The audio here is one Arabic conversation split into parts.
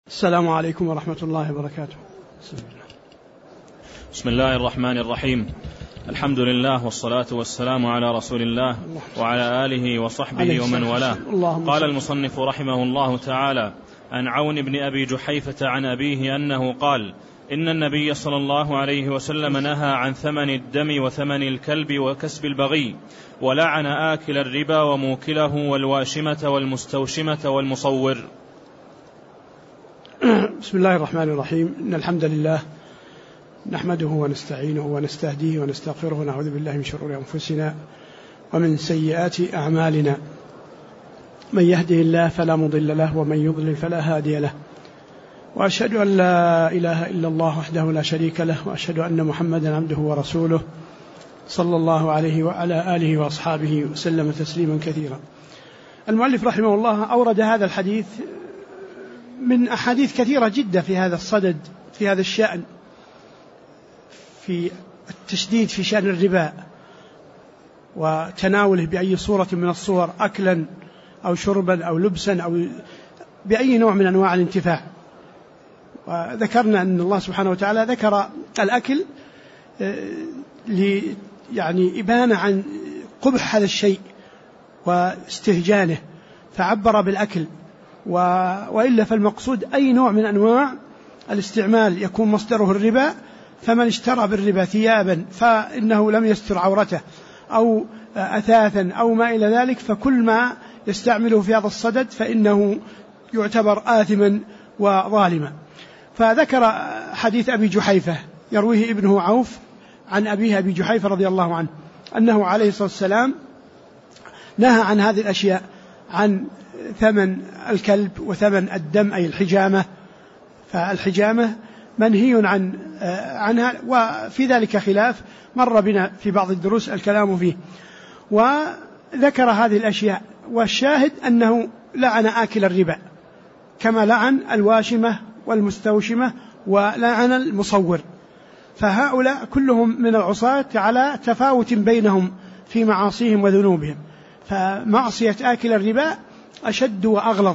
السلام عليكم ورحمة الله وبركاته. بسم الله الرحمن الرحيم. الحمد لله والصلاة والسلام على رسول الله وعلى آله وصحبه ومن والاه. قال المصنف رحمه الله تعالى: عن عون بن أبي جحيفة عن أبيه أنه قال: إن النبي صلى الله عليه وسلم نهى عن ثمن الدم وثمن الكلب وكسب البغي، ولعن آكل الربا وموكله والواشمة والمستوشمة والمصور. بسم الله الرحمن الرحيم. إن الحمد لله نحمده ونستعينه ونستهديه ونستغفره ونعوذ بالله من شرور أنفسنا ومن سيئات أعمالنا. من يهده الله فلا مضل له ومن يضلل فلا هادي له، وأشهد أن لا إله إلا الله وحده لا شريك له، وأشهد أن محمدا عبده ورسوله صلى الله عليه وعلى آله وأصحابه وسلم تسليما كثيرا. المؤلف رحمه الله أورد هذا الحديث من أحاديث كثيرة جدا في هذا الصدد، في هذا الشأن، في التشديد في شأن الربا وتناوله بأي صورة من الصور، أكلا أو شربا أو لبسا أو بأي نوع من أنواع الانتفاع. وذكرنا أن الله سبحانه وتعالى ذكر الأكل يعني إبانة عن قبح هذا الشيء واستهجانه، فعبر بالأكل، وإلا فالمقصود أي نوع من أنواع الاستعمال يكون مصدره الربا. فمن اشترى بالربا ثيابا فإنه لم يستر عورته، أو أثاثا أو ما إلى ذلك، فكل ما يستعمله في هذا الصدد فإنه يعتبر آثما وظالما. فذكر حديث أبي جحيفة يرويه ابنه عوف عن أبيه أبي جحيفة رضي الله عنه أنه عليه الصلاة والسلام نهى عن هذه الأشياء، عن ثمن الكلب وثمن الدم أي الحجامة. فالحجامة منهي عنها، وفي ذلك خلاف مر بنا في بعض الدروس الكلام فيه. وذكر هذه الأشياء، والشاهد أنه لعن آكل الربا كما لعن الواشمة والمستوشمة ولعن المصور. فهؤلاء كلهم من العصاة على تفاوت بينهم في معاصيهم وذنوبهم. فمعصية آكل الربا أشد وأغلظ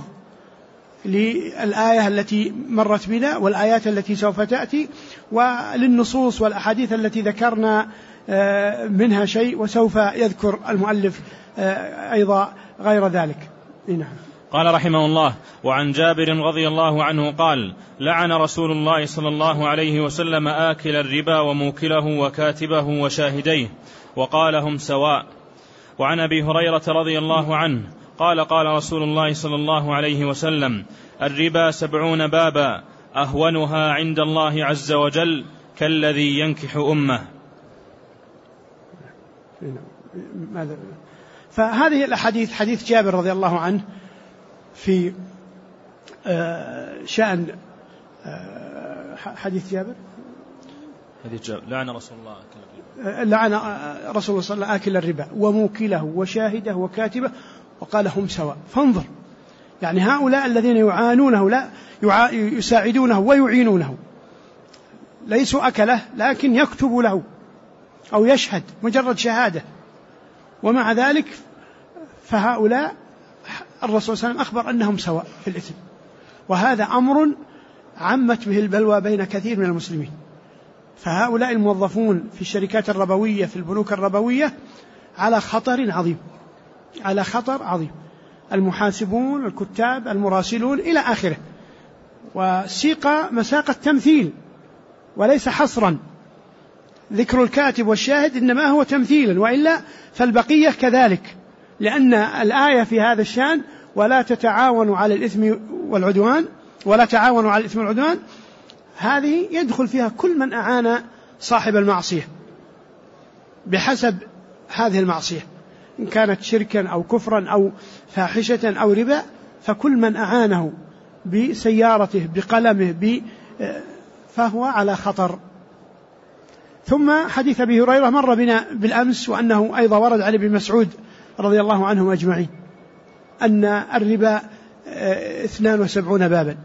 للآية التي مرت بنا والآيات التي سوف تأتي، وللنصوص والأحاديث التي ذكرنا منها شيء، وسوف يذكر المؤلف أيضا غير ذلك. نعم. قال رحمه الله: وعن جابر رضي الله عنه قال: لعن رسول الله صلى الله عليه وسلم آكل الربا وموكله وكاتبه وشاهديه، وقال هم سواء. وعن أبي هريرة رضي الله عنه قال: قال رسول الله صلى الله عليه وسلم: الربا 70 بابا، أهونها عند الله عز وجل كالذي ينكح أمه. فهذه الأحاديث، حديث جابر رضي الله عنه في شأن حديث جابر، لعن رسول الله صلى الله عليه وسلم آكل الربا وموكله وشاهده وكاتبه، وقال هم سواء. فانظر، يعني هؤلاء الذين يعانونه لا يساعدونه ويعينونه ليسوا أكله، لكن يكتب له أو يشهد مجرد شهادة، ومع ذلك فهؤلاء الرسول صلى الله عليه وسلم أخبر أنهم سواء في الإثم. وهذا أمر عمت به البلوى بين كثير من المسلمين. فهؤلاء الموظفون في الشركات الربوية، في البنوك الربوية، على خطر عظيم، على خطر عظيم. المحاسبون، الكتاب، المراسلون إلى آخره. وسيق مساق التمثيل وليس حصرا. ذكر الكاتب والشاهد إنما هو تمثيلا، وإلا فالبقية كذلك، لأن الآية في هذا الشأن: ولا تتعاونوا على الإثم والعدوان، ولا تعاونوا على الإثم والعدوان، هذه يدخل فيها كل من أعان صاحب المعصية بحسب هذه المعصية، إن كانت شركا أو كفرا أو فاحشة أو ربا، فكل من أعانه بسيارته بقلمه فهو على خطر. ثم حديث أبي هريرة مر بنا بالأمس، وأنه أيضا ورد عن ابن مسعود رضي الله عنهم أجمعين أن الربا 72 بابا،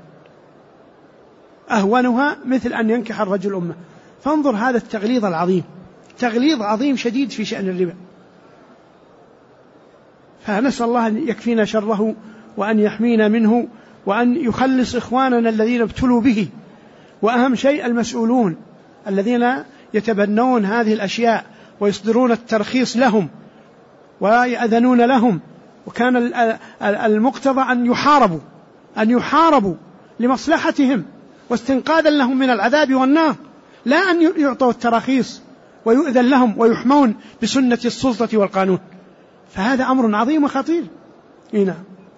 أهونها مثل أن ينكح الرجل أمه. فانظر هذا التغليظ العظيم، تغليظ عظيم شديد في شأن الربا. فنسأل الله أن يكفينا شره وأن يحمينا منه وأن يخلص إخواننا الذين ابتلوا به، وأهم شيء المسؤولون الذين يتبنون هذه الأشياء ويصدرون الترخيص لهم ويأذنون لهم. وكان المقتضى أن يحاربوا لمصلحتهم واستنقاذا لهم من العذاب والنار، لا أن يعطوا التراخيص ويؤذن لهم ويحمون بسنة السلطة والقانون. فهذا أمر عظيم وخطير. هنا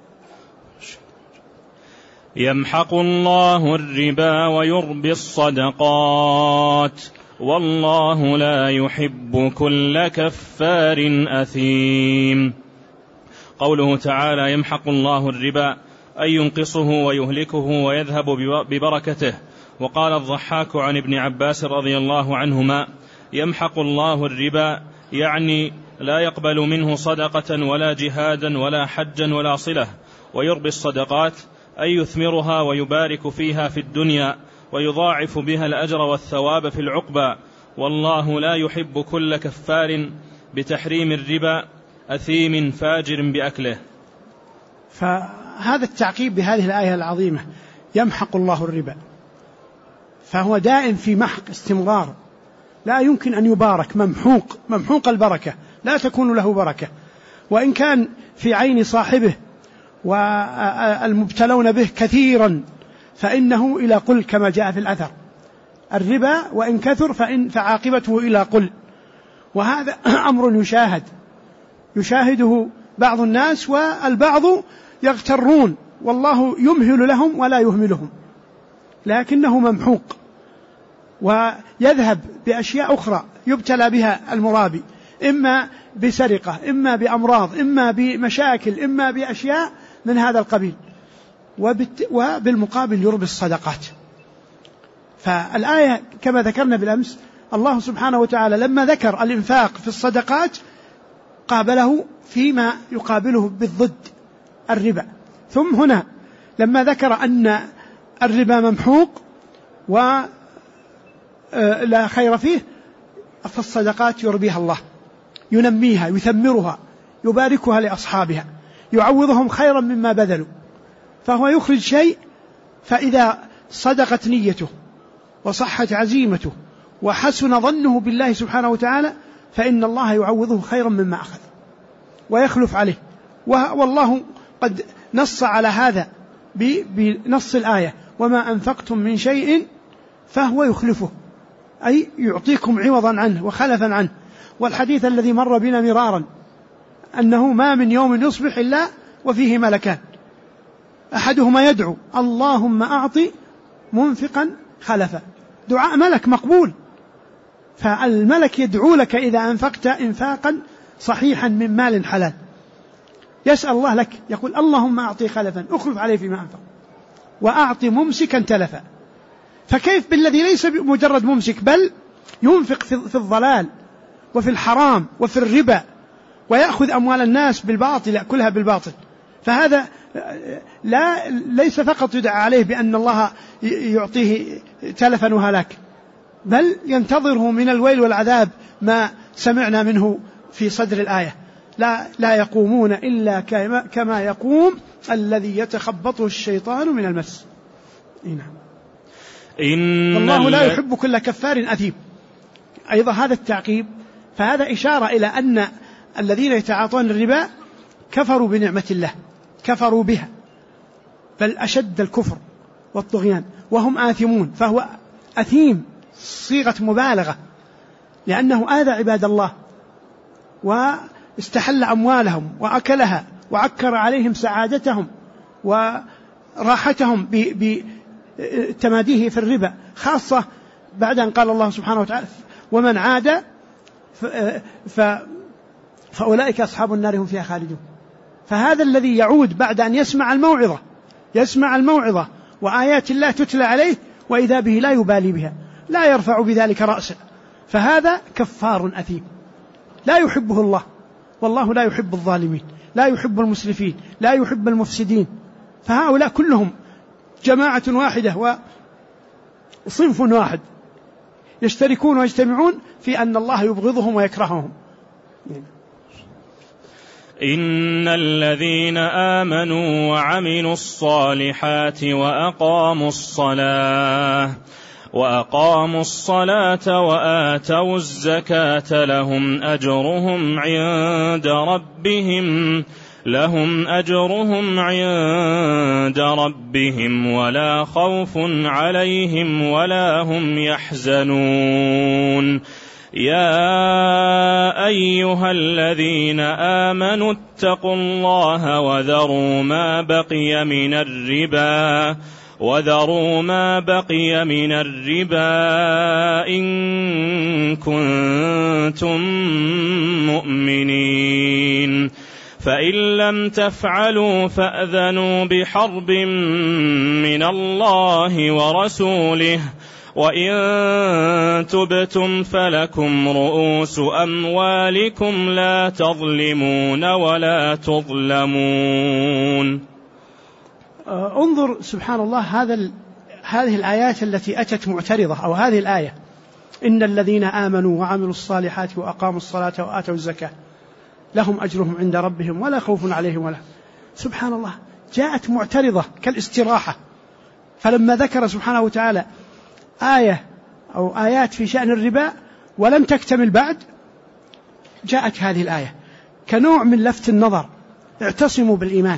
يمحق الله الربا ويربي الصدقات والله لا يحب كل كفار أثيم. قوله تعالى يمحق الله الربا أي ينقصه ويهلكه ويذهب ببركته. وقال الضحاك عن ابن عباس رضي الله عنهما يمحق الله الربا يعني لا يقبل منه صدقة ولا جهادا ولا حجا ولا صلة. ويربي الصدقات أي يثمرها ويبارك فيها في الدنيا ويضاعف بها الأجر والثواب في العقبى. والله لا يحب كل كفار بتحريم الربا أثيم فاجر بأكله. فهذا التعقيب بهذه الآية العظيمة يمحق الله الربا، فهو دائم في محق استمرار، لا يمكن أن يبارك، ممحوق البركة، لا تكون له بركة. وإن كان في عين صاحبه والمبتلون به كثيرا فإنه إلى قل كما جاء في الأثر. الربا وإن كثر فعاقبته إلى قل. وهذا أمر يشاهده بعض الناس، والبعض يغترون والله يمهل لهم ولا يهملهم، لكنه ممحوق ويذهب بأشياء أخرى يبتلى بها المرابي، إما بسرقة، إما بأمراض، إما بمشاكل، إما بأشياء من هذا القبيل. وبالمقابل يربي الصدقات. فالآية كما ذكرنا بالأمس الله سبحانه وتعالى لما ذكر الإنفاق في الصدقات قابله فيما يقابله بالضد الربا. ثم هنا لما ذكر أن الربا ممحوق ولا خير فيه فالصدقات يربيها الله، ينميها، يثمرها، يباركها لأصحابها، يعوضهم خيرا مما بذلوا. فهو يخرج شيء، فإذا صدقت نيته وصحت عزيمته وحسن ظنه بالله سبحانه وتعالى فإن الله يعوضه خيرا مما أخذ ويخلف عليه. والله قد نص على هذا بنص الآية وما أنفقتم من شيء فهو يخلفه، أي يعطيكم عوضا عنه وخلفا عنه. والحديث الذي مر بنا مرارا أنه ما من يوم يصبح إلا وفيه ملكان، أحدهما يدعو اللهم أعطي منفقا خلفا، دعاء ملك مقبول. فالملك يدعو لك إذا أنفقت إنفاقا صحيحا من مال حلال، يسأل الله لك، يقول اللهم أعطي خلفا، أخلف عليه فيما أنفق، وأعطي ممسكا تلفا. فكيف بالذي ليس مجرد ممسك بل ينفق في الضلال وفي الحرام وفي الربا ويأخذ أموال الناس بالباطل، يأكلها بالباطل. فهذا ليس فقط يدعى عليه بأن الله يعطيه تلفا وهلاك، بل ينتظره من الويل والعذاب ما سمعنا منه في صدر الآية: لا يقومون إلا كما يقوم الذي يتخبطه الشيطان من المس. والله لا يحب كل كفار أثيم. أيضا هذا التعقيب، فهذا إشارة إلى أن الذين يتعاطون الربا كفروا بنعمة الله، كفروا بها، بل أشد الكفر والطغيان، وهم آثمون. فهو أثيم صيغة مبالغة، لأنه آذى عباد الله واستحل أموالهم وأكلها وعكر عليهم سعادتهم وراحتهم بتماديه في الربا، خاصة بعد أن قال الله سبحانه وتعالى: ومن عاد فأولئك أصحاب النار هم فيها خالدون. فهذا الذي يعود بعد أن يسمع الموعظة وآيات الله تتلى عليه وإذا به لا يبالي بها، لا يرفع بذلك رأسه، فهذا كفار أثيم لا يحبه الله. والله لا يحب الظالمين، لا يحب المسرفين، لا يحب المفسدين. فهؤلاء كلهم جماعة واحدة وصنف واحد، يشتركون ويجتمعون في أن الله يبغضهم ويكرههم. إن الذين آمنوا وعملوا الصالحات وأقاموا الصلاة وآتوا الزكاة لهم أجرهم عند ربهم ولا خوف عليهم ولا هم يحزنون. يا أيها الذين آمنوا اتقوا الله وذروا ما بقي من الربا إن كنتم مؤمنين، فإن لم تفعلوا فأذنوا بحرب من الله ورسوله، وإن تبتم فلكم رؤوس أموالكم لا تظلمون ولا تظلمون. انظر سبحان الله هذه الآيات التي أتت معترضة، أو هذه الآية إن الذين آمنوا وعملوا الصالحات وأقاموا الصلاة وآتوا الزكاة لهم أجرهم عند ربهم ولا خوف عليهم ولا. سبحان الله، جاءت معترضة كالاستراحة، فلما ذكر سبحانه وتعالى آية أو آيات في شأن الربا ولم تكتمل بعد، جاءت هذه الآية كنوع من لفت النظر. اعتصموا بالإيمان،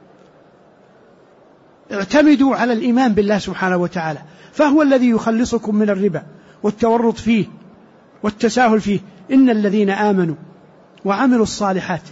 اعتمدوا على الإيمان بالله سبحانه وتعالى، فهو الذي يخلصكم من الربا والتورط فيه والتساهل فيه. إن الذين آمنوا وعملوا الصالحات،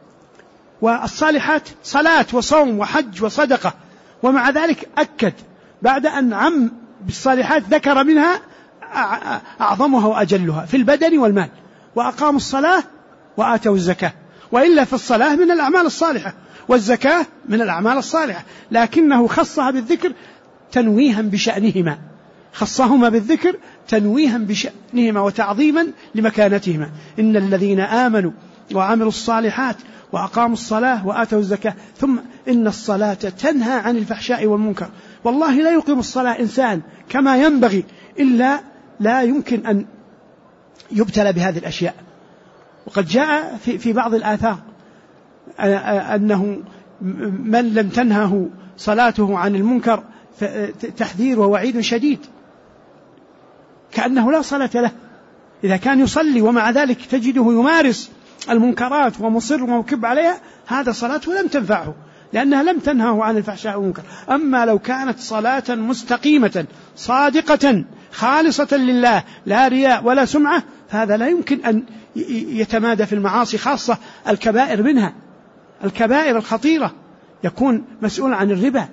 والصالحات صلاة وصوم وحج وصدقة، ومع ذلك أكد بعد أن عم بالصالحات ذكر منها أعظمها وأجلها في البدن والمال، وأقاموا الصلاة وآتوا الزكاة. وإلا في الصلاة من الأعمال الصالحة والزكاة من الأعمال الصالحة، لكنه خصها بالذكر تنويها بشأنهما، خصهما بالذكر تنويها بشأنهما وتعظيما لمكانتهما. إن الذين آمنوا وعملوا الصالحات وأقاموا الصلاة وآتوا الزكاة، ثم إن الصلاة تنهى عن الفحشاء والمنكر. والله لا يقيم الصلاة إنسان كما ينبغي إلا لا يمكن أن يبتلى بهذه الأشياء. وقد جاء في بعض الآثار أنه من لم تنهه صلاته عن المنكر تحذير ووعيد شديد، كأنه لا صلاة له. إذا كان يصلي ومع ذلك تجده يمارس المنكرات ومصر ومكب عليها، هذا صلاته لم تنفعه، لأنها لم تنهه عن الفحشاء والمنكر. أما لو كانت صلاة مستقيمة صادقة خالصة لله لا رياء ولا سمعة، فهذا لا يمكن أن يتمادى في المعاصي، خاصة الكبائر منها، الكبائر الخطيرة. يكون مسؤول عن الربا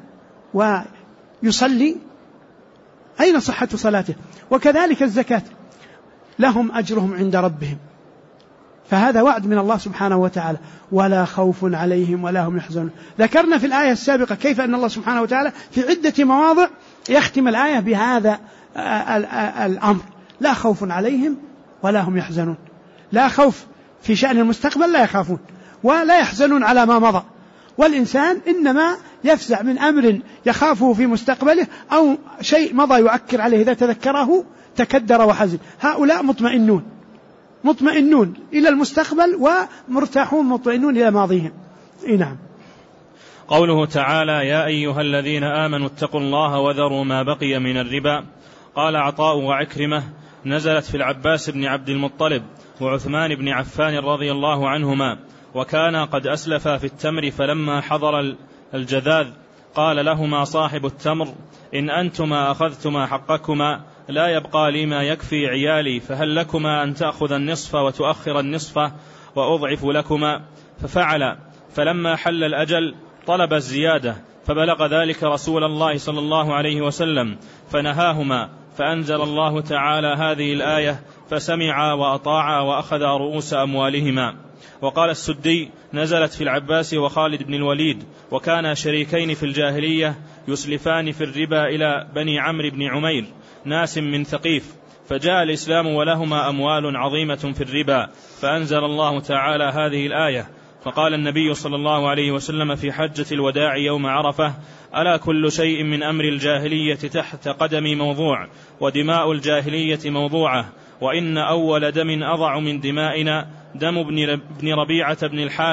ويصلي، أين صحة صلاته؟ وكذلك الزكاة، لهم أجرهم عند ربهم، فهذا وعد من الله سبحانه وتعالى، ولا خوف عليهم ولا هم يحزنون. ذكرنا في الآية السابقة كيف أن الله سبحانه وتعالى في عدة مواضع يختم الآية بهذا الأمر: لا خوف عليهم ولا هم يحزنون. لا خوف في شأن المستقبل، لا يخافون ولا يحزنون على ما مضى. والإنسان إنما يفزع من أمر يخافه في مستقبله أو شيء مضى يعكر عليه، إذا تذكره تكدر وحزن. هؤلاء مطمئنون إلى المستقبل ومرتاحون مطمئنون إلى ماضيهم. نعم. قوله تعالى: يا أيها الذين آمنوا اتقوا الله وذروا ما بقي من الربا. قال عطاء وعكرمة: نزلت في العباس بن عبد المطلب وعثمان بن عفان رضي الله عنهما، وكانا قد أسلفا في التمر، فلما حضر الجذاذ قال لهما صاحب التمر: إن أنتما أخذتما حقكما لا يبقى لي ما يكفي عيالي، فهل لكما أن تأخذ النصف وتؤخر النصف وأضعف لكما؟ ففعل. فلما حل الأجل طلب الزيادة، فبلغ ذلك رسول الله صلى الله عليه وسلم فنهاهما، فأنزل الله تعالى هذه الآية: فسمعا وأطاعا وأخذا رؤوس أموالهما. وقال السدي: نزلت في العباس وخالد بن الوليد، وكانا شريكين في الجاهلية يسلفان في الربا إلى بني عمرو بن عمير ناس من ثقيف، فجاء الإسلام ولهما أموال عظيمة في الربا، فأنزل الله تعالى هذه الآية. فقال النبي صلى الله عليه وسلم في حجة الوداع يوم عرفة: ألا كل شيء من أمر الجاهلية تحت قدمي موضوع، ودماء الجاهلية موضوعة، وإن أول دم أضع من دمائنا دم ابن ربيعة بن الحارث،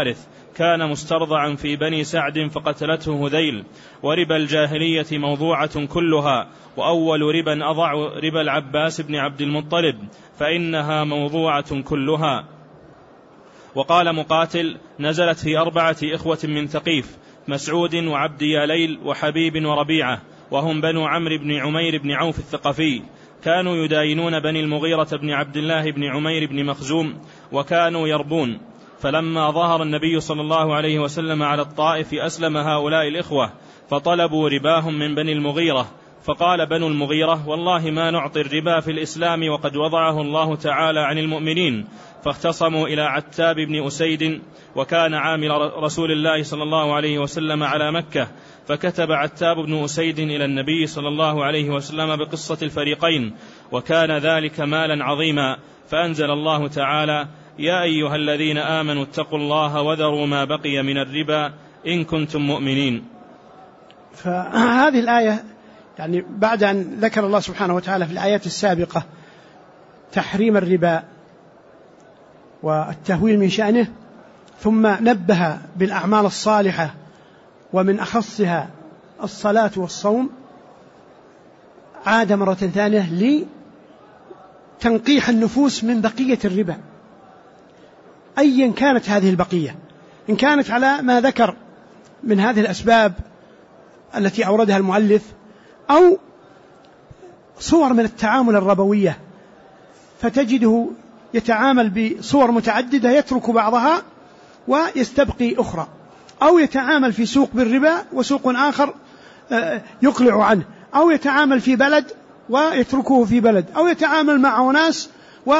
كان مسترضعا في بني سعد فقتلته هذيل. وربا الجاهلية موضوعة كلها، وأول ربا أضع ربا العباس بن عبد المطلب، فإنها موضوعة كلها. وقال مقاتل: نزلت في 4 إخوة من ثقيف، مسعود وعبد ياليل وحبيب وربيعة، وهم بنو عمرو بن عمير بن عوف الثقفي، كانوا يداينون بني المغيرة بن عبد الله بن عمير بن مخزوم، وكانوا يربون. فلما ظهر النبي صلى الله عليه وسلم على الطائف أسلم هؤلاء الإخوة، فطلبوا رباهم من بني المغيرة، فقال بنو المغيرة: والله ما نعطي الربا في الإسلام وقد وضعه الله تعالى عن المؤمنين. فاختصموا إلى عتاب بن أسيد، وكان عامل رسول الله صلى الله عليه وسلم على مكة، فكتب عتاب بن أسيد إلى النبي صلى الله عليه وسلم بقصة الفريقين، وكان ذلك مالا عظيما، فأنزل الله تعالى: يا أيها الذين آمنوا اتقوا الله وذروا ما بقي من الربا إن كنتم مؤمنين. فهذه الآية يعني بعد أن ذكر الله سبحانه وتعالى في الآيات السابقة تحريم الربا والتهويل من شأنه، ثم نبه بالأعمال الصالحة ومن أخصها الصلاة والصوم، عاد مرة ثانية لتنقيح النفوس من بقية الربا أيا كانت هذه البقية، إن كانت على ما ذكر من هذه الأسباب التي أوردها المؤلف، أو صور من التعامل الربوية، فتجده يتعامل بصور متعددة يترك بعضها ويستبقي أخرى، أو يتعامل في سوق بالربا وسوق آخر يقلع عنه، أو يتعامل في بلد ويتركه في بلد، أو يتعامل مع ناس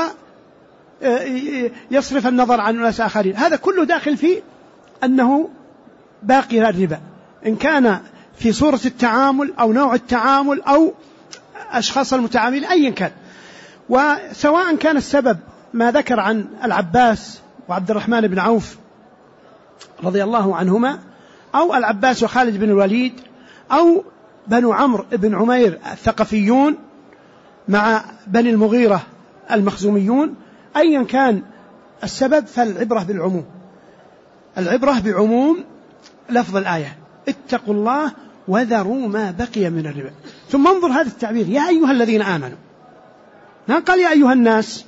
ويصرف النظر عن ناس آخرين. هذا كله داخل في أنه باقي الربا، إن كان في صورة التعامل أو نوع التعامل أو أشخاص المتعاملين أيا كان. وسواء كان السبب ما ذكر عن العباس وعبد الرحمن بن عوف رضي الله عنهما، أو العباس وخالد بن الوليد، أو بنو عمرو بن عمير الثقفيون مع بني المغيرة المخزوميون، أيا كان السبب فالعبرة بالعموم، العبرة بعموم لفظ الآية: اتقوا الله وذروا ما بقي من الربا. ثم انظر هذا التعبير: يا أيها الذين آمنوا، ما قال يا أيها الناس،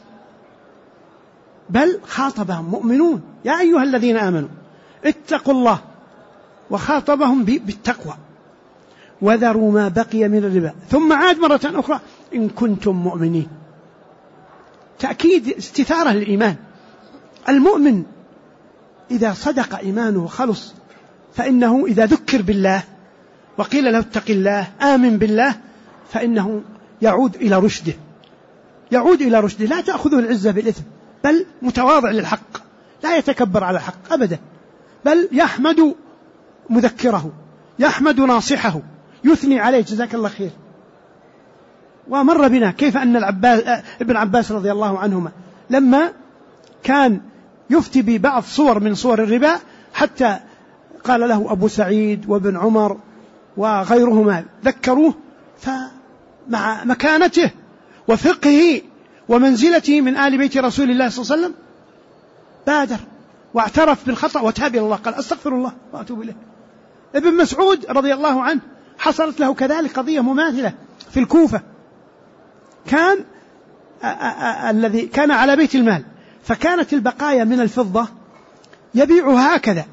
بل خاطبهم مؤمنون، يا أيها الذين آمنوا اتقوا الله، وخاطبهم بالتقوى، وذروا ما بقي من الربا، ثم عاد مرة أخرى: إن كنتم مؤمنين. تأكيد استثارة للإيمان. المؤمن إذا صدق إيمانه وخلص، فإنه إذا ذكر بالله وقيل له اتق الله آمن بالله، فإنه يعود إلى رشده، يعود إلى رشده، لا تأخذه العزة بالإثم، بل متواضع للحق، لا يتكبر على الحق أبدا، بل يحمد مذكره، يحمد ناصحه، يثني عليه جزاك الله خير. ومر بنا كيف أن ابن عباس رضي الله عنهما لما كان يفتي ببعض صور من صور الربا، حتى قال له أبو سعيد وابن عمر وغيرهما ذكروه، فمع مكانته وفقهه ومنزلته من آل بيت رسول الله صلى الله عليه وسلم بادر واعترف بالخطأ وتاب إلى الله، قال أستغفر الله وأتوب إليه. ابن مسعود رضي الله عنه حصلت له كذلك قضية مماثلة في الكوفة، كان الذي كان على بيت المال، فكانت البقايا من الفضة يبيعها هكذا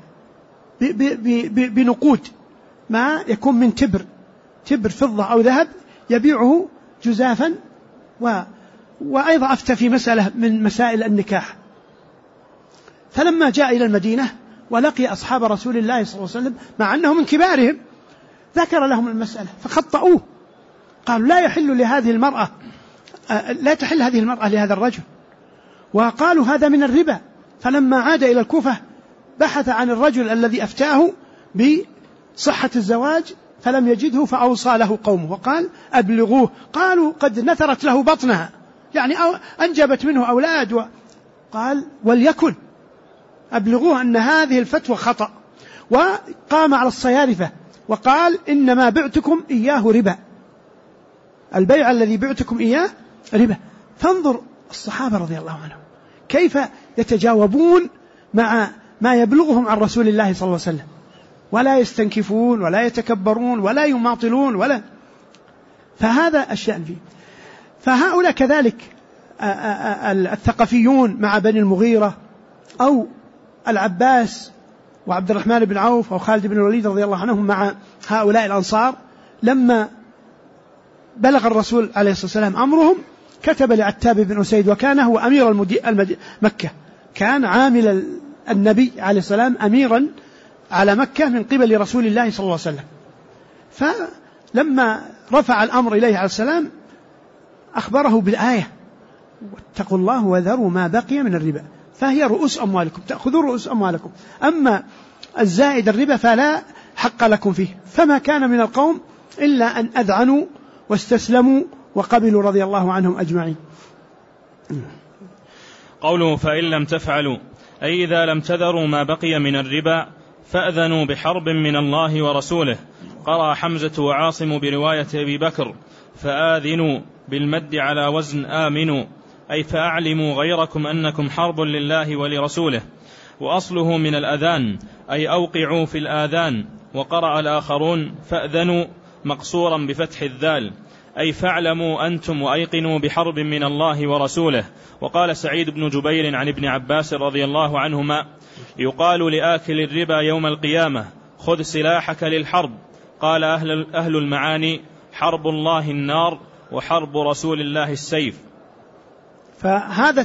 بنقود، ما يكون من تبر فضة أو ذهب، يبيعه جزافا. وأيضا أفتى في مسألة من مسائل النكاح. فلما جاء إلى المدينة ولقي أصحاب رسول الله صلى الله عليه وسلم مع أنه من كبارهم، ذكر لهم المسألة فخطأوه، قالوا لا يحل لهذه المرأة، لا تحل هذه المرأة لهذا الرجل، وقالوا هذا من الربا. فلما عاد إلى الكوفة بحث عن الرجل الذي أفتاه بصحة الزواج فلم يجده، فأوصى له قومه وقال أبلغوه. قالوا قد نثرت له بطنها، يعني أنجبت منه أولاد، قال وليكن أبلغوه أن هذه الفتوى خطأ. وقام على الصيارفة وقال إنما بعتكم إياه ربا، البيع الذي بعتكم إياه ربا. فانظر الصحابة رضي الله عنهم كيف يتجاوبون مع ما يبلغهم عن رسول الله صلى الله عليه وسلم، ولا يستنكفون ولا يتكبرون ولا يماطلون ولا، فهذا الشأن فيه. فهؤلاء كذلك الثقفيون مع بني المغيرة أو العباس وعبد الرحمن بن عوف أو خالد بن الوليد رضي الله عنهم مع هؤلاء الأنصار، لما بلغ الرسول عليه الصلاة والسلام أمرهم كتب لعتاب بن أسيد، وكان هو أمير مكة، كان عامل النبي عليه السلام أميرا على مكة من قبل رسول الله صلى الله عليه وسلم. فلما رفع الأمر إليه عليه السلام أخبره بالآية: واتقوا الله وذروا ما بقي من الربا، فهي رؤوس أموالكم، تأخذوا رؤوس أموالكم، أما الزائد الربا فلا حق لكم فيه. فما كان من القوم إلا أن أذعنوا واستسلموا وقبلوا رضي الله عنهم أجمعين. قوله فإن لم تفعلوا أي إذا لم تذروا ما بقي من الربا فأذنوا بحرب من الله ورسوله. قرأ حمزة وعاصم برواية أبي بكر فآذنوا بالمد على وزن آمنوا، أي فأعلموا غيركم أنكم حرب لله ولرسوله، وأصله من الأذان أي أوقعوا في الآذان. وقرأ الآخرون فأذنوا مقصورا بفتح الذال، أي فاعلموا أنتم وأيقنوا بحرب من الله ورسوله. وقال سعيد بن جبير عن ابن عباس رضي الله عنهما: يقال لآكل الربا يوم القيامة خذ سلاحك للحرب. قال أهل المعاني: حرب الله النار وحرب رسول الله السيف. فهذا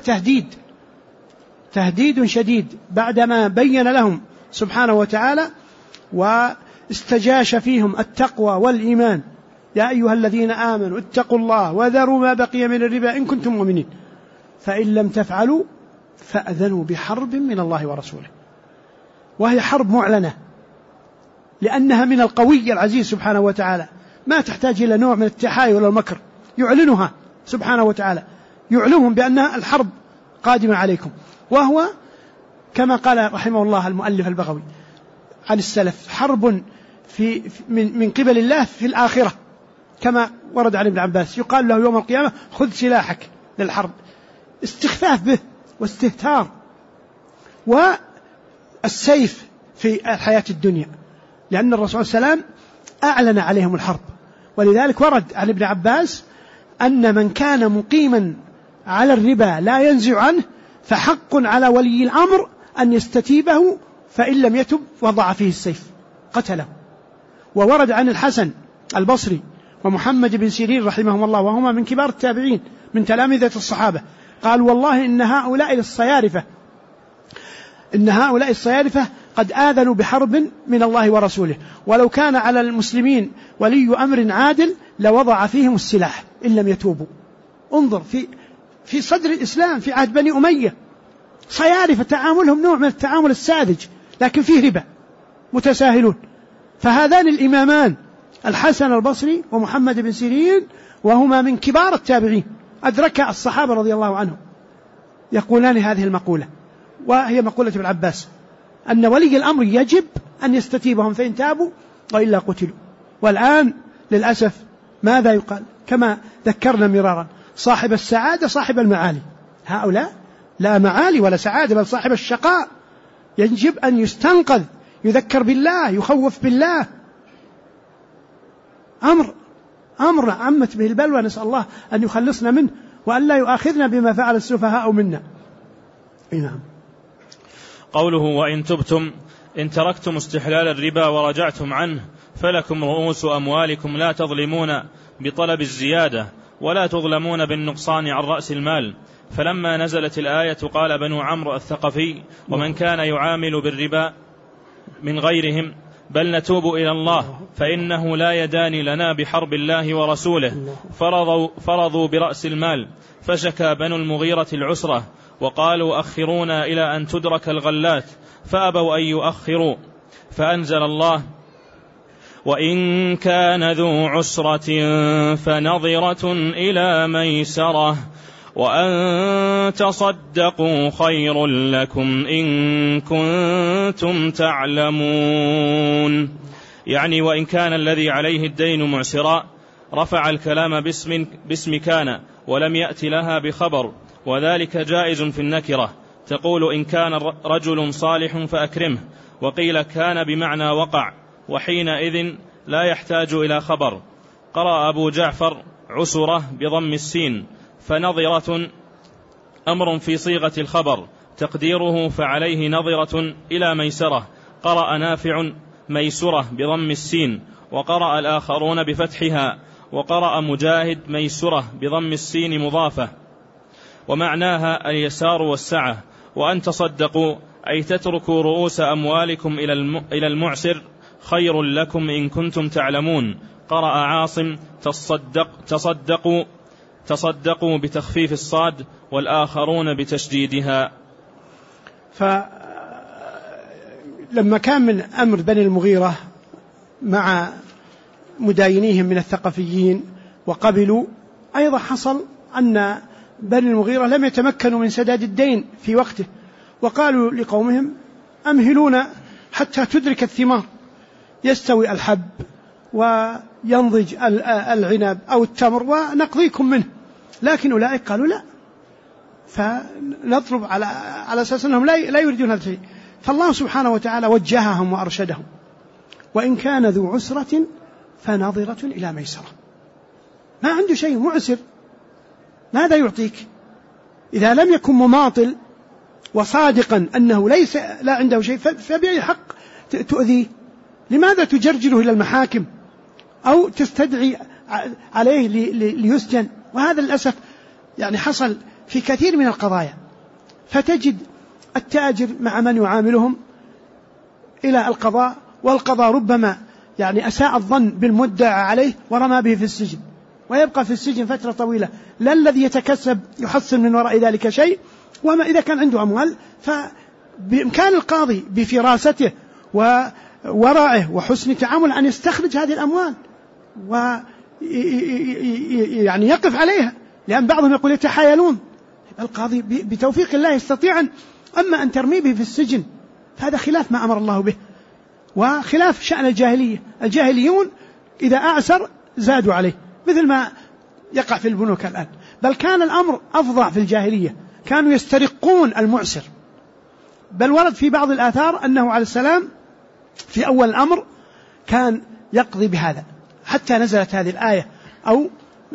تهديد شديد بعدما بين لهم سبحانه وتعالى واستجاش فيهم التقوى والإيمان: يا أيها الذين آمنوا اتقوا الله وذروا ما بقي من الربا إن كنتم مؤمنين، فإن لم تفعلوا فأذنوا بحرب من الله ورسوله. وهي حرب معلنة لأنها من القوي العزيز سبحانه وتعالى، ما تحتاج إلى نوع من التحايل ولا المكر، يعلنها سبحانه وتعالى، يعلمهم بأنها الحرب قادمة عليكم. وهو كما قال رحمه الله المؤلف البغوي عن السلف: حرب من قبل الله في الآخرة، كما ورد عن ابن عباس يقال له يوم القيامة خذ سلاحك للحرب، استخفاف به واستهتار، والسيف في الحياة الدنيا، لأن الرسول صلى الله عليه وسلم أعلن عليهم الحرب. ولذلك ورد عن ابن عباس أن من كان مقيما على الربا لا ينزع عنه فحق على ولي الأمر أن يستتيبه، فإن لم يتب وضع فيه السيف قتله. وورد عن الحسن البصري ومحمد بن سيرين رحمهم الله، وهما من كبار التابعين من تلامذة الصحابة، قال: والله إن هؤلاء الصيارفة قد آذنوا بحرب من الله ورسوله، ولو كان على المسلمين ولي أمر عادل لوضع فيهم السلاح إن لم يتوبوا. انظر في صدر الإسلام في عهد بني أمية صيارفة تعاملهم نوع من التعامل الساذج، لكن فيه ربا، متساهلون. فهذان الإمامان الحسن البصري ومحمد بن سيرين وهما من كبار التابعين أدرك الصحابة رضي الله عنهم، يقولان هذه المقولة، وهي مقولة ابن عباس: أن ولي الأمر يجب أن يستتيبهم فإن تابوا وإلا قتلوا. والآن للأسف ماذا يقال؟ كما ذكرنا مرارا: صاحب السعادة صاحب المعالي. هؤلاء لا معالي ولا سعادة، بل صاحب الشقاء، يجب أن يستنقذ، يذكر بالله، يخوف بالله. أمر عمت به البلوى، نسأل الله أن يخلصنا منه وأن لا يؤاخذنا بما فعل السفهاء منا. نعم. قوله وإن تبتم إن تركتم استحلال الربا ورجعتم عنه فلكم رؤوس أموالكم لا تظلمون بطلب الزيادة ولا تظلمون بالنقصان عن رأس المال. فلما نزلت الآية قال بنو عمرو الثقفي: ومن كان يعامل بالربا من غيرهم بل نتوب إلى الله فإنه لا يدان لنا بحرب الله ورسوله. فرضوا برأس المال، فشكى بنو المغيرة العسرة وقالوا أخرونا إلى أن تدرك الغلات، فأبوا أن يؤخروا، فأنزل الله: وإن كان ذو عسرة فنظرة إلى ميسرة وأن تصدقوا خير لكم إن كنتم تعلمون. يعني وإن كان الذي عليه الدين معسرا رفع الكلام باسم كان ولم يأت لها بخبر، وذلك جائز في النكرة، تقول إن كان رجل صالح فأكرمه، وقيل كان بمعنى وقع، وحينئذ لا يحتاج إلى خبر. قرأ أبو جعفر عسرة بضم السين، فنظرة أمر في صيغة الخبر تقديره فعليه نظرة إلى ميسرة. قرأ نافع ميسرة بضم السين، وقرأ الآخرون بفتحها، وقرأ مجاهد ميسرة بضم السين مضافة، ومعناها اليسار والسعة. وأن تصدقوا أي تتركوا رؤوس أموالكم إلى المعسر خير لكم إن كنتم تعلمون. قرأ عاصم تصدقوا بتخفيف الصاد، والآخرون بتشديدها. فلما كان من أمر بني المغيرة مع مداينيهم من الثقفيين وقبلوا، أيضا حصل أن بني المغيرة لم يتمكنوا من سداد الدين في وقته، وقالوا لقومهم أمهلونا حتى تدرك الثمار، يستوي الحب وينضج العنب أو التمر ونقضيكم منه. لكن أولئك قالوا لا، فنطلب على أساس أنهم لا يريدون هذا الشيء. فالله سبحانه وتعالى وجههم وأرشدهم. وإن كان ذو عسرة فنظرة إلى ميسرة. ما عنده شيء، معسر، ماذا يعطيك؟ إذا لم يكن مماطل وصادقا أنه لا عنده شيء، فبأي حق تؤذيه؟ لماذا تجرجره إلى المحاكم أو تستدعي عليه ليسجن؟ وهذا للأسف يعني حصل في كثير من القضايا. فتجد التاجر مع من يعاملهم إلى القضاء، والقضاء ربما يعني أساء الظن بالمدعى عليه ورمى به في السجن، ويبقى في السجن فترة طويلة، لا الذي يتكسب يحصل من وراء ذلك شيء. وما إذا كان عنده أموال فبإمكان القاضي بفراسته وورعه وحسن تعامل أن يستخرج هذه الأموال ويعني يقف عليها، لأن بعضهم يقول يتحايلون. القاضي بتوفيق الله يستطيع أما أن ترمي به في السجن، فهذا خلاف ما أمر الله به، وخلاف شأن الجاهلية. الجاهليون إذا أعسر زادوا عليه، مثل ما يقع في البنوك الآن. بل كان الأمر أفظع في الجاهلية، كانوا يسترقون المعسر. بل ورد في بعض الآثار أنه عليه السلام في أول الأمر كان يقضي بهذا، حتى نزلت هذه الآية أو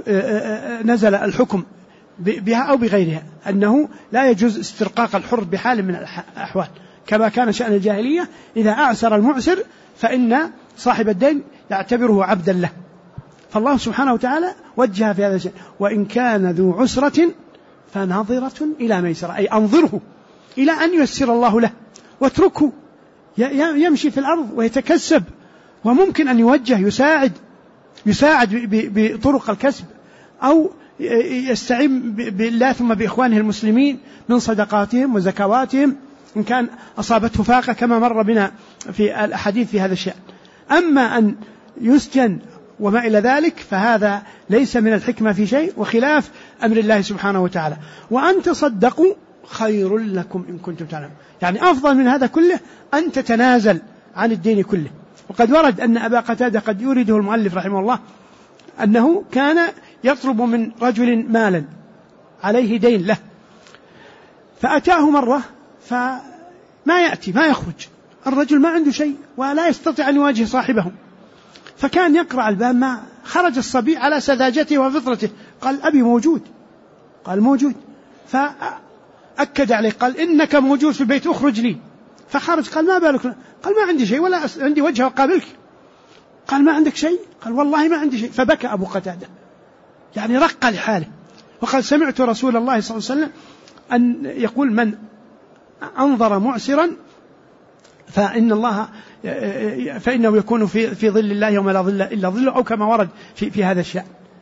نزل الحكم بها أو بغيرها، أنه لا يجوز استرقاق الحر بحال من الأحوال، كما كان شأن الجاهلية. إذا أعسر المعسر فإن صاحب الدين يعتبره عبدا له. فالله سبحانه وتعالى وجه في هذا الشيء. وإن كان ذو عسرة فنظرة إلى ميسرة، أي أنظره إلى أن ييسر الله له، واتركه يمشي في الأرض ويتكسب، وممكن أن يوجه يساعد بطرق الكسب، أو يستعين بالله ثم بإخوانه المسلمين من صدقاتهم وزكواتهم إن كان أصابته فاقة، كما مر بنا في الحديث في هذا الشأن. أما أن يسجن وما إلى ذلك فهذا ليس من الحكمة في شيء، وخلاف أمر الله سبحانه وتعالى. وأن تصدقوا خير لكم إن كنتم تعلمون، يعني أفضل من هذا كله أن تتنازل عن الدين كله. وقد ورد أن أبا قتادة قد يورده المؤلف رحمه الله أنه كان يطلب من رجل مالا عليه دين له، فأتاه مرة فما يأتي ما يخرج، الرجل ما عنده شيء ولا يستطيع أن يواجه صاحبه، فكان يقرع الباب، ما خرج الصبي على سذاجته وفطرته، قال أبي موجود، قال موجود، فأكد عليه قال إنك موجود في البيت أخرج لي. فخرج قال ما بالك؟ قال ما عندي شيء ولا عندي وجه أقابلك. قال ما عندك شيء؟ قال والله ما عندي شيء. فبكى أبو قتادة، يعني رق لحاله، وقال سمعت رسول الله صلى الله عليه وسلم أن يقول من أنظر معسرا فإنه يكون في ظل الله يوم لا ظل إلا ظله، أو كما ورد في هذا الشأن.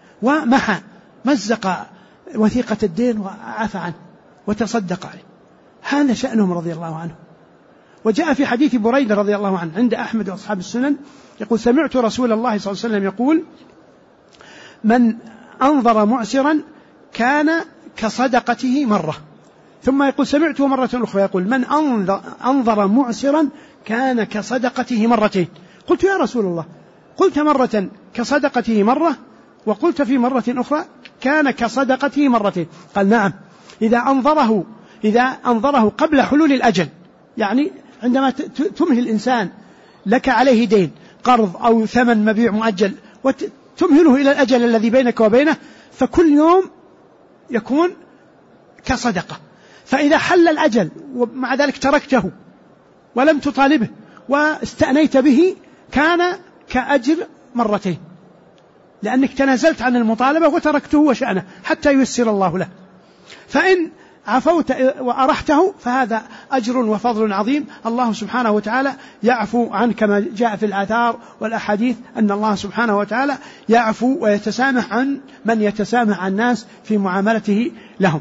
مزق وثيقة الدين وعفى عنه وتصدق عليه. هذا شأنهم رضي الله عنه. وجاء في حديث بريدة رضي الله عنه عند أحمد وأصحاب السنن يقول سمعت رسول الله صلى الله عليه وسلم يقول من أنظر معسرا كان كصدقته مرة. ثم يقول سمعته مرة أخرى يقول من أنظر معسرا كان كصدقته مرتين. قلت يا رسول الله، قلت مرة كصدقته مرة، وقلت في مرة أخرى كان كصدقته مرتين. قال نعم، إذا أنظره إذا أنظره قبل حلول الأجل، يعني عندما تمهل الإنسان لك عليه دين قرض أو ثمن مبيع مؤجل وتمهله إلى الأجل الذي بينك وبينه، فكل يوم يكون كصدقة. فإذا حل الأجل ومع ذلك تركته ولم تطالبه واستأنيت به كان كأجر مرتين، لأنك تنازلت عن المطالبة وتركته وشأنه حتى ييسر الله له. فإن عفوت وأرحته فهذا أجر وفضل عظيم، الله سبحانه وتعالى يعفو عنه، كما جاء في الآثار والأحاديث أن الله سبحانه وتعالى يعفو ويتسامح عن من يتسامح عن الناس في معاملته لهم.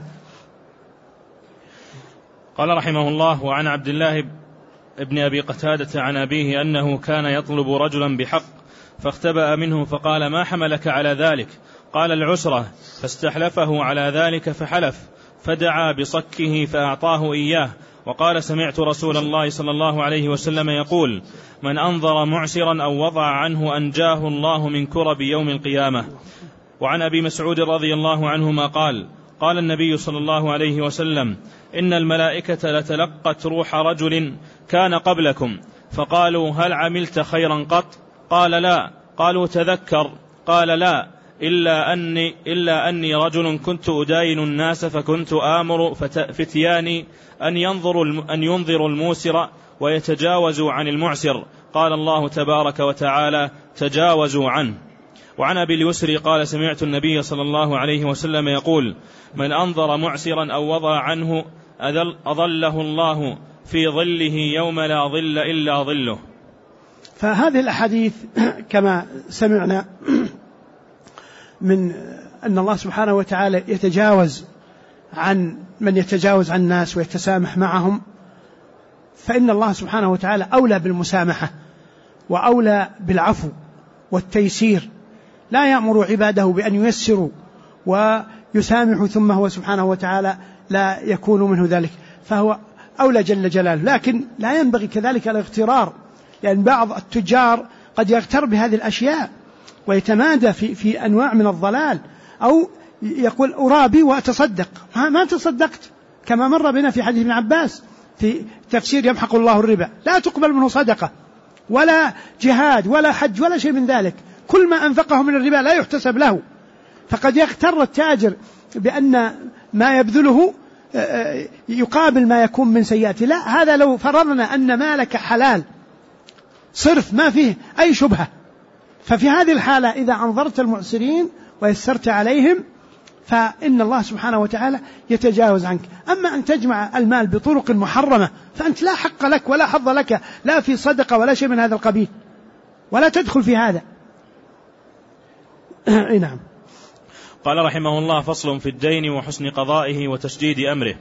قال رحمه الله: وعن عبد الله ابن أبي قتادة عن أبيه أنه كان يطلب رجلا بحق فاختبأ منه فقال: ما حملك على ذلك؟ قال: العسرة. فاستحلفه على ذلك فحلف، فدعا بصكه فأعطاه إياه، وقال: سمعت رسول الله صلى الله عليه وسلم يقول: من أنظر معسرا أو وضع عنه أنجاه الله من كرب يوم القيامة. وعن أبي مسعود رضي الله عنهما قال: قال النبي صلى الله عليه وسلم: إن الملائكة لتلقت روح رجل كان قبلكم، فقالوا: هل عملت خيرا قط؟ قال: لا. قالوا: تذكر. قال: لا، إلا أني رجل كنت أداين الناس فكنت آمر فتياني أن ينظروا الموسر ويتجاوزوا عن المعسر. قال الله تبارك وتعالى: تجاوزوا عنه. وعن أبي اليسر قال: سمعت النبي صلى الله عليه وسلم يقول: من أنظر معسرا أو وضع عنه أظله الله في ظله يوم لا ظل إلا ظله. فهذه الأحاديث كما سمعنا من أن الله سبحانه وتعالى يتجاوز عن من يتجاوز عن الناس ويتسامح معهم، فإن الله سبحانه وتعالى أولى بالمسامحة وأولى بالعفو والتيسير، لا يأمر عباده بأن ييسروا ويسامحوا ثم هو سبحانه وتعالى لا يكون منه ذلك، فهو أولى جل جلاله. لكن لا ينبغي كذلك الاغترار، لأن بعض التجار قد يغتر بهذه الأشياء ويتمادى في أنواع من الضلال، أو يقول أرابي وأتصدق، ما تصدقت، كما مر بنا في حديث ابن عباس في تفسير يمحق الله الربا، لا تقبل منه صدقة ولا جهاد ولا حج ولا شيء من ذلك، كل ما أنفقه من الربا لا يحتسب له. فقد يغتر التاجر بأن ما يبذله يقابل ما يكون من سيئاته. لا، هذا لو فرضنا أن مالك حلال صرف ما فيه أي شبهة، ففي هذه الحالة إذا أنظرت المعسرين ويسرت عليهم فإن الله سبحانه وتعالى يتجاوز عنك. أما أن تجمع المال بطرق محرمة فأنت لا حق لك ولا حظ لك، لا في صدقة ولا شيء من هذا القبيل، ولا تدخل في هذا. نعم. قال رحمه الله: فصل في الدين وحسن قضائه وتشديد أمره.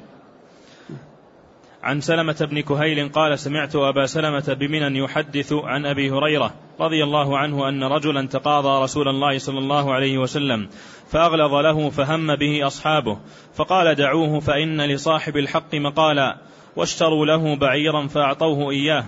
عن سلمة بن كهيل قال: سمعت أبا سلمة بمنى يحدث عن أبي هريرة رضي الله عنه أن رجلا تقاضى رسول الله صلى الله عليه وسلم فأغلظ له فهم به أصحابه، فقال: دعوه فإن لصاحب الحق مقالا، واشتروا له بعيرا فأعطوه إياه.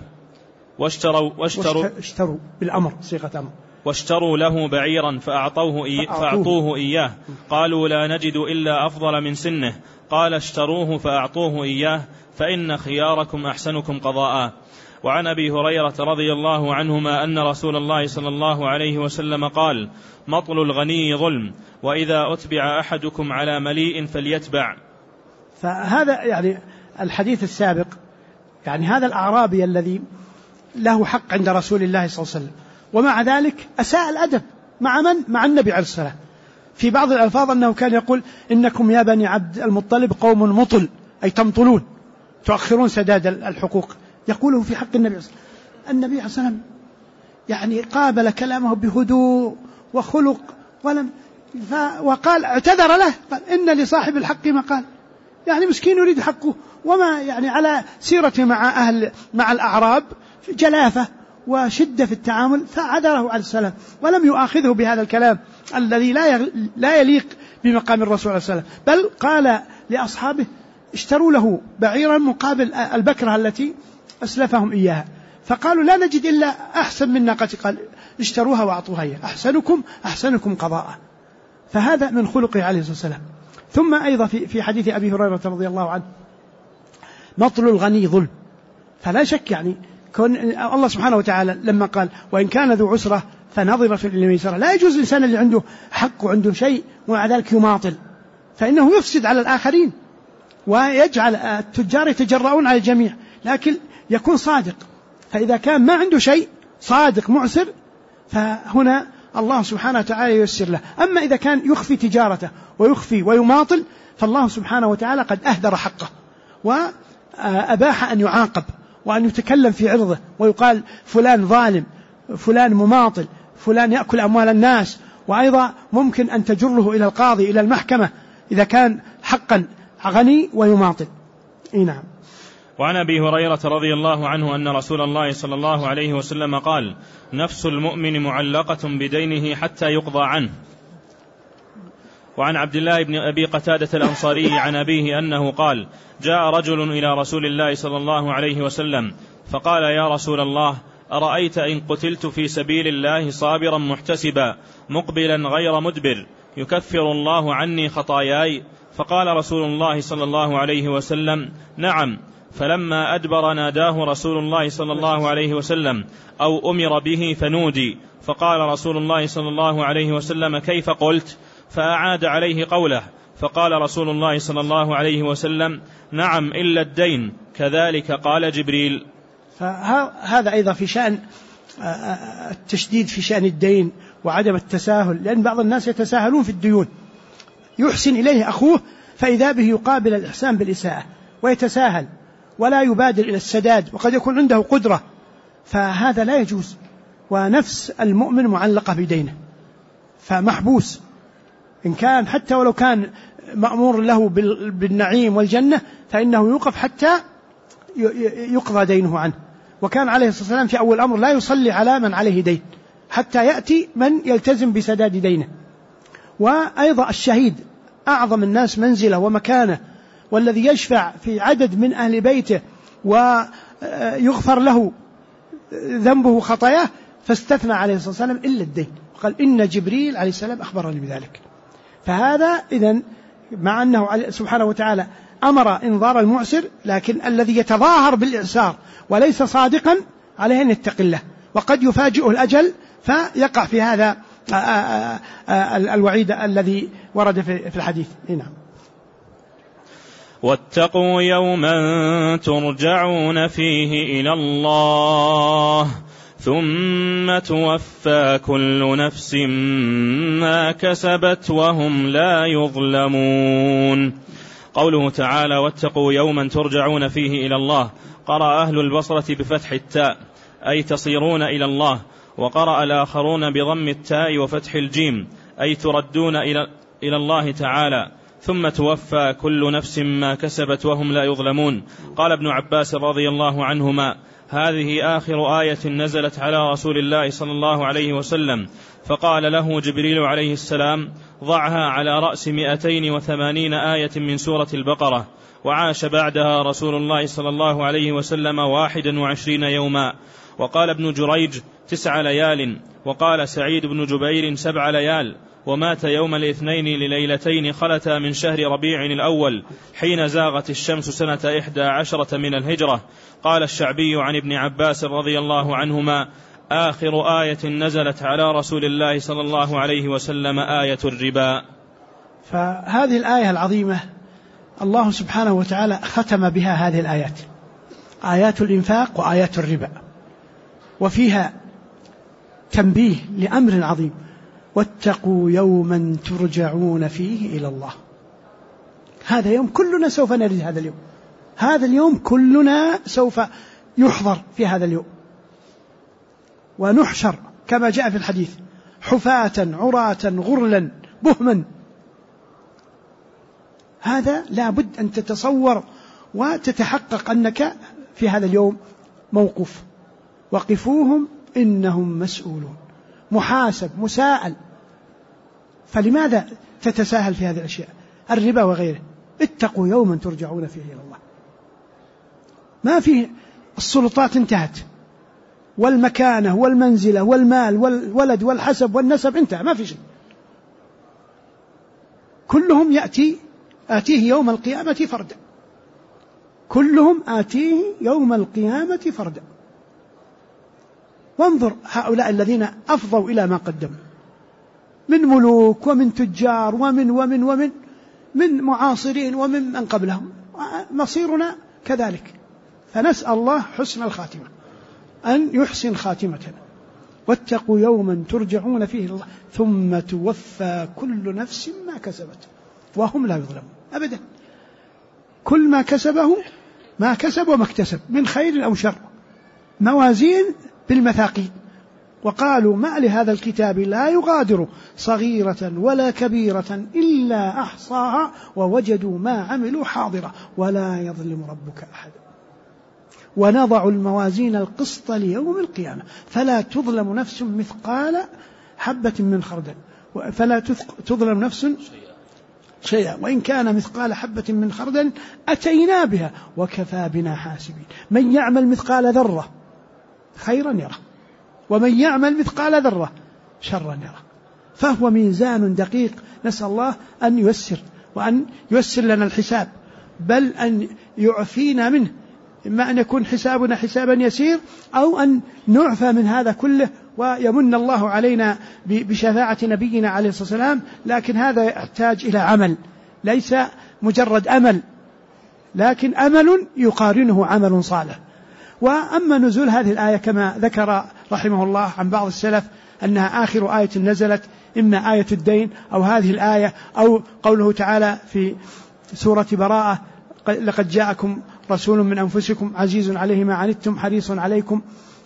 اشتروا بالأمر، صيغة أمر. واشتروا له بعيرا فأعطوه إياه. قالوا: لا نجد إلا أفضل من سنه. قال: اشتروه فأعطوه إياه، فإن خياركم أحسنكم قضاء. وعن أبي هريرة رضي الله عنهما أن رسول الله صلى الله عليه وسلم قال: مطل الغني ظلم، وإذا أتبع أحدكم على مليء فليتبع. فهذا يعني الحديث السابق، يعني هذا الأعرابي الذي له حق عند رسول الله صلى الله عليه وسلم، ومع ذلك أساء الأدب مع من؟ مع النبي عليه الصلاة والسلام. في بعض الألفاظ أنه كان يقول: إنكم يا بني عبد المطلب قوم مطل، أي تمطلون، تؤخرون سداد الحقوق، يقوله في حق النبي عليه الصلاة والسلام. النبي عليه الصلاة والسلام يعني قابل كلامه بهدوء وخلق، وقال اعتذر له، قال: إن لصاحب الحق مقال، يعني مسكين يريد حقه، وما يعني على سيرته مع الأعراب جلافة وشدة في التعامل، فعذره عليه السلام ولم يؤاخذه بهذا الكلام الذي لا يليق بمقام الرسول عليه السلام، بل قال لأصحابه: اشتروا له بعيرا مقابل البكرة التي أسلفهم إياها، فقالوا: لا نجد إلا أحسن من ناقتي، قال: اشتروها وأعطوها إياه، أحسنكم قضاء. فهذا من خلقه عليه الصلاة والسلام. ثم أيضا في حديث أبي هريرة رضي الله عنه مطل الغني ظلم. فلا شك يعني كون الله سبحانه وتعالى لما قال وإن كان ذو عسرة فنظر في الميسرة، لا يجوز الإنسان اللي عنده حق وعنده شيء ومع ذلك يماطل، فإنه يفسد على الآخرين ويجعل التجار يتجرؤون على الجميع، لكن يكون صادق. فإذا كان ما عنده شيء صادق معسر فهنا الله سبحانه وتعالى ييسر له. أما إذا كان يخفي تجارته ويخفي ويماطل فالله سبحانه وتعالى قد أهدر حقه وأباح أن يعاقب وأن يتكلم في عرضه ويقال فلان ظالم، فلان مماطل، فلان يأكل أموال الناس، وأيضا ممكن أن تجره إلى القاضي إلى المحكمة إذا كان حقا غني ويماطل. نعم. وعن أبي هريرة رضي الله عنه أن رسول الله صلى الله عليه وسلم قال: نفس المؤمن معلقة بدينه حتى يقضى عنه. وعن عبد الله بن أبي قتادة الأنصاري عن أبيه أنه قال: جاء رجل إلى رسول الله صلى الله عليه وسلم فقال: يا رسول الله، أرأيت إن قتلت في سبيل الله صابرا محتسبا مقبلا غير مدبر يكفر الله عني خطاياي؟ فقال رسول الله صلى الله عليه وسلم: نعم. فلما أدبر ناداه رسول الله صلى الله عليه وسلم أو أمر به فنودي، فقال رسول الله صلى الله عليه وسلم: كيف قلت؟ فأعاد عليه قوله، فقال رسول الله صلى الله عليه وسلم: نعم إلا الدين، كذلك قال جبريل. فهذا أيضا في شأن التشديد في شأن الدين وعدم التساهل، لأن بعض الناس يتساهلون في الديون، يحسن إليه أخوه فإذا به يقابل الإحسان بالإساءة ويتساهل ولا يبادر إلى السداد وقد يكون عنده قدرة، فهذا لا يجوز. ونفس المؤمن معلقة بدينه فمحبوس، إن كان حتى ولو كان مأمور له بالنعيم والجنة فإنه يوقف حتى يقضى دينه عنه. وكان عليه الصلاة والسلام في أول الأمر لا يصلي على من عليه دين حتى يأتي من يلتزم بسداد دينه. وأيضا الشهيد أعظم الناس منزلة ومكانة، والذي يشفع في عدد من أهل بيته ويغفر له ذنبه خطاياه، فاستثنى عليه الصلاة والسلام إلا الدين، قال: إن جبريل عليه السلام أخبرني بذلك. فهذا إذن مع أنه سبحانه وتعالى أمر إنظار المعسر، لكن الذي يتظاهر بالإعسار وليس صادقا عليه أن يتق الله، وقد يفاجئه الأجل فيقع في هذا الوعيد الذي ورد في الحديث. نعم. واتقوا يوما ترجعون فيه إلى الله ثم توفى كل نفس ما كسبت وهم لا يظلمون. قوله تعالى: واتقوا يوما ترجعون فيه إلى الله، قرأ أهل البصرة بفتح التاء أي تصيرون إلى الله، وقرأ الآخرون بضم التاء وفتح الجيم أي تردون إلى الله تعالى. ثم توفى كل نفس ما كسبت وهم لا يظلمون. قال ابن عباس رضي الله عنهما: هذه آخر آية نزلت على رسول الله صلى الله عليه وسلم، فقال له جبريل عليه السلام: ضعها على رأس 280 آية من سورة البقرة. وعاش بعدها رسول الله صلى الله عليه وسلم 21 يوما. وقال ابن جريج 9 ليال، وقال سعيد بن جبير 7 ليال. ومات يوم الاثنين لليلتين خلتا من شهر ربيع الأول حين زاغت الشمس سنة 11 من الهجرة. قال الشعبي عن ابن عباس رضي الله عنهما: آخر آية نزلت على رسول الله صلى الله عليه وسلم آية الربا. فهذه الآية العظيمة الله سبحانه وتعالى ختم بها هذه الآيات، آيات الإنفاق وآيات الربا، وفيها تنبيه لأمر عظيم: واتقوا يوما ترجعون فيه إلى الله. هذا يوم كلنا سوف نرد، هذا اليوم كلنا سوف يحضر في هذا اليوم، ونحشر كما جاء في الحديث حفاة عراة غرلا بهما. هذا لا بد أن تتصور وتتحقق أنك في هذا اليوم موقوف. وقفوهم إنهم مسؤولون، محاسب مساءل. فلماذا تتساهل في هذه الأشياء؟ الربا وغيره. اتقوا يوما ترجعون فيه إلى الله. ما فيه السلطات انتهت، والمكانة والمنزلة والمال والولد والحسب والنسب انتهى، ما في شيء. كلهم آتيه يوم القيامة فردا. كلهم آتيه يوم القيامة فردا. وانظر هؤلاء الذين أفضوا إلى ما قدموا من ملوك ومن تجار ومن معاصرين ومن من قبلهم، مصيرنا كذلك. فنسأل الله حسن الخاتمة، أن يحسن خاتمتنا. واتقوا يوما ترجعون فيه الله ثم توفى كل نفس ما كسبت وهم لا يظلمون أبدا. كل ما كسبه، ما كسب وما اكتسب من خير أو شر، موازين بالمثاقيل. وقالوا ما لهذا الكتاب لا يغادر صغيرة ولا كبيرة إلا أحصاها ووجدوا ما عملوا حاضرا ولا يظلم ربك أحد. ونضع الموازين القسط ليوم القيامة فلا تظلم نفس مثقال حبة من خردل، فلا تظلم نفس شيئا وإن كان مثقال حبة من خردل أتينا بها وكفى بنا حاسبين. من يعمل مثقال ذرة خيرا يره ومن يعمل مثقال ذرة شرا يره. فهو ميزان دقيق، نسأل الله أن ييسر وأن ييسر لنا الحساب، بل أن يعفينا منه، إما أن يكون حسابنا حسابا يسير أو أن نعفى من هذا كله ويمن الله علينا بشفاعة نبينا عليه الصلاة والسلام. لكن هذا يحتاج إلى عمل، ليس مجرد أمل، لكن أمل يقارنه عمل صالح. وأما نزول هذه الآية كما ذكر رحمه الله عن بعض السلف أنها آخر آية نزلت، إما آية الدين أو هذه الآية أو قوله تعالى في سورة براءة لقد جاءكم رسول من أنفسكم عزيز عليه ما عنتم حريص عليكم،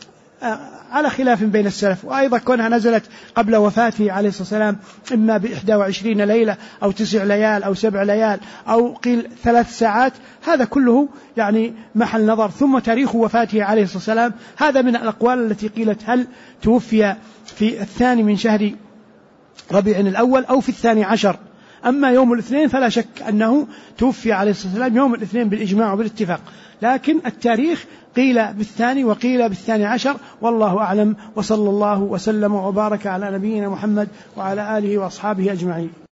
على خلاف بين السلف. وأيضا كونها نزلت قبل وفاته عليه الصلاة والسلام إما ب21 ليلة أو 9 ليال أو 7 ليال أو قيل 3 ساعات، هذا كله يعني محل نظر. ثم تاريخ وفاته عليه الصلاة والسلام هذا من الأقوال التي قيلت هل توفي في 2 من شهر ربيع الأول أو في 12. أما يوم الاثنين فلا شك أنه توفي عليه الصلاة والسلام يوم الاثنين بالإجماع وبالاتفاق، لكن التاريخ قيل بال2 وقيل بال12، والله أعلم. وصلى الله وسلم وبارك على نبينا محمد وعلى آله وأصحابه أجمعين.